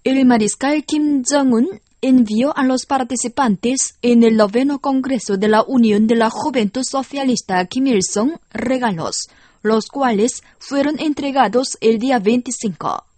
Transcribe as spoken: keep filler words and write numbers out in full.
El mariscal Kim Jong-un envió a los participantes en el noveno Congreso de la Unión de la Juventud Socialista Kim Il-sung regalos, los cuales fueron entregados el día veinticinco.